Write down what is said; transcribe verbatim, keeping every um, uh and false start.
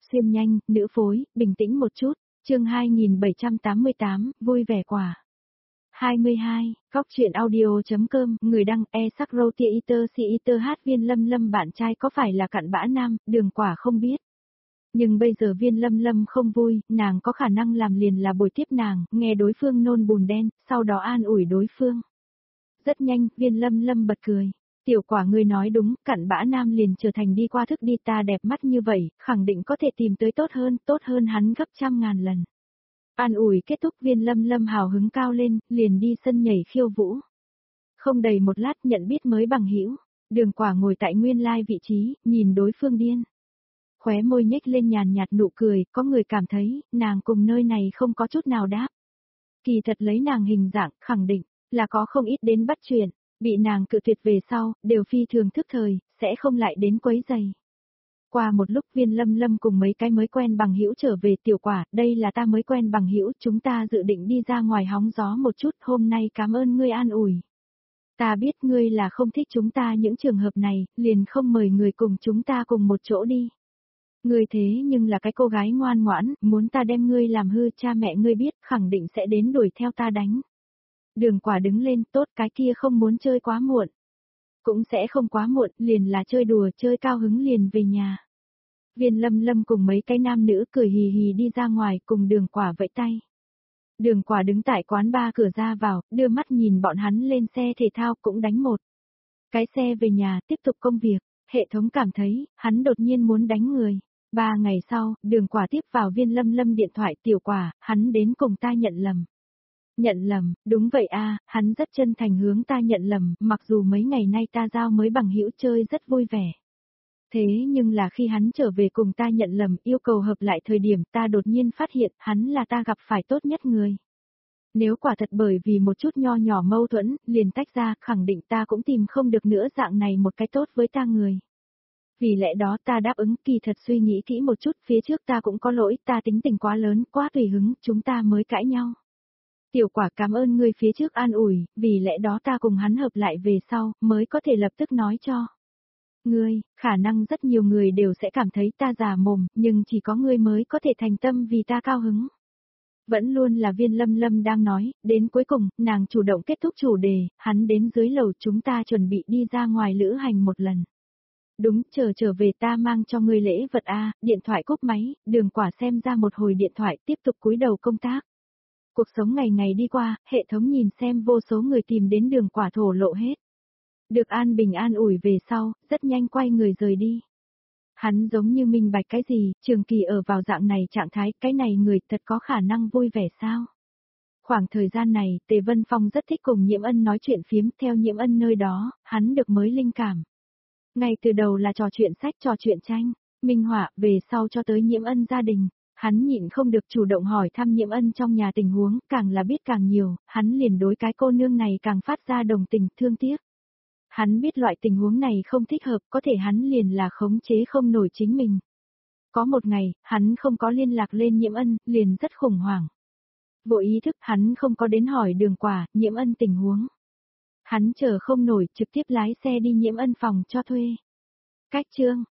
xuyên nhanh, nữ phối, bình tĩnh một chút, chương hai nghìn bảy trăm tám mươi tám, vui vẻ quả. hai mươi hai, Cóc truyện audio.com, người đăng e sắc râu tia iter si iter hát Viên Lâm Lâm bạn trai có phải là cặn bã nam, Đường Quả không biết. Nhưng bây giờ Viên Lâm Lâm không vui, nàng có khả năng làm liền là bồi tiếp nàng, nghe đối phương nôn bùn đen, sau đó an ủi đối phương. Rất nhanh, Viên Lâm Lâm bật cười. Tiểu Quả ngươi nói đúng, cặn bã nam liền trở thành đi qua thức đi ta đẹp mắt như vậy, khẳng định có thể tìm tới tốt hơn, tốt hơn hắn gấp trăm ngàn lần. An ủi kết thúc Viên Lâm Lâm hào hứng cao lên, liền đi sân nhảy khiêu vũ. Không đầy một lát nhận biết mới bằng hữu, Đường Quả ngồi tại nguyên lai vị trí, nhìn đối phương điên. Khóe môi nhếch lên nhàn nhạt nụ cười, có người cảm thấy, nàng cùng nơi này không có chút nào đáp. Kỳ thật lấy nàng hình dạng, khẳng định, là có không ít đến bắt chuyện, bị nàng cự tuyệt về sau, đều phi thường thức thời, sẽ không lại đến quấy giày. Qua một lúc Viên Lâm Lâm cùng mấy cái mới quen bằng hữu trở về. Tiểu Quả, đây là ta mới quen bằng hữu, chúng ta dự định đi ra ngoài hóng gió một chút, hôm nay cảm ơn ngươi an ủi. Ta biết ngươi là không thích chúng ta những trường hợp này, liền không mời người cùng chúng ta cùng một chỗ đi. Ngươi thế nhưng là cái cô gái ngoan ngoãn, muốn ta đem ngươi làm hư, cha mẹ ngươi biết, khẳng định sẽ đến đuổi theo ta đánh. Đường Quả đứng lên, tốt, cái kia không muốn chơi quá muộn. Cũng sẽ không quá muộn, liền là chơi đùa, chơi cao hứng liền về nhà. Viên Lâm Lâm cùng mấy cái nam nữ cười hì hì đi ra ngoài cùng Đường Quả vẫy tay. Đường Quả đứng tại quán bar cửa ra vào, đưa mắt nhìn bọn hắn lên xe thể thao cũng đánh một cái xe về nhà tiếp tục công việc. Hệ thống cảm thấy, hắn đột nhiên muốn đánh người. Ba ngày sau, Đường Quả tiếp vào Viên Lâm Lâm điện thoại. Tiểu Quả, hắn đến cùng ta nhận lầm. Nhận lầm, đúng vậy a, hắn rất chân thành hướng ta nhận lầm, mặc dù mấy ngày nay ta giao mới bằng hữu chơi rất vui vẻ. Thế nhưng là khi hắn trở về cùng ta nhận lầm, yêu cầu hợp lại thời điểm, ta đột nhiên phát hiện hắn là ta gặp phải tốt nhất người. Nếu quả thật bởi vì một chút nho nhỏ mâu thuẫn, liền tách ra, khẳng định ta cũng tìm không được nữa dạng này một cái tốt với ta người. Vì lẽ đó ta đáp ứng, kỳ thật suy nghĩ kỹ một chút, phía trước ta cũng có lỗi, ta tính tình quá lớn, quá tùy hứng, chúng ta mới cãi nhau. Tiểu Quả cảm ơn ngươi phía trước an ủi, vì lẽ đó ta cùng hắn hợp lại về sau, mới có thể lập tức nói cho. Ngươi, khả năng rất nhiều người đều sẽ cảm thấy ta già mồm, nhưng chỉ có ngươi mới có thể thành tâm vì ta cao hứng. Vẫn luôn là Viên Lâm Lâm đang nói, đến cuối cùng, nàng chủ động kết thúc chủ đề, hắn đến dưới lầu chúng ta chuẩn bị đi ra ngoài lữ hành một lần. Đúng, chờ trở về ta mang cho ngươi lễ vật a. Điện thoại cúp máy, Đường Quả xem ra một hồi điện thoại tiếp tục cúi đầu công tác. Cuộc sống ngày ngày đi qua, hệ thống nhìn xem vô số người tìm đến Đường Quả thổ lộ hết. Được an bình an ủi về sau, rất nhanh quay người rời đi. Hắn giống như minh bạch cái gì, trường kỳ ở vào dạng này trạng thái, cái này người thật có khả năng vui vẻ sao? Khoảng thời gian này, Tề Vân Phong rất thích cùng Nhiễm Ân nói chuyện phiếm, theo Nhiễm Ân nơi đó, hắn được mới linh cảm. Ngay từ đầu là trò chuyện sách, trò chuyện tranh, minh họa, về sau cho tới Nhiễm Ân gia đình. Hắn nhịn không được chủ động hỏi thăm Nhiễm Ân trong nhà tình huống, càng là biết càng nhiều, hắn liền đối cái cô nương này càng phát ra đồng tình, thương tiếc. Hắn biết loại tình huống này không thích hợp, có thể hắn liền là khống chế không nổi chính mình. Có một ngày, hắn không có liên lạc lên Nhiễm Ân, liền rất khủng hoảng. Vô ý thức hắn không có đến hỏi Đường Quả, Nhiễm Ân tình huống. Hắn chờ không nổi, trực tiếp lái xe đi Nhiễm Ân phòng cho thuê. Cách chương,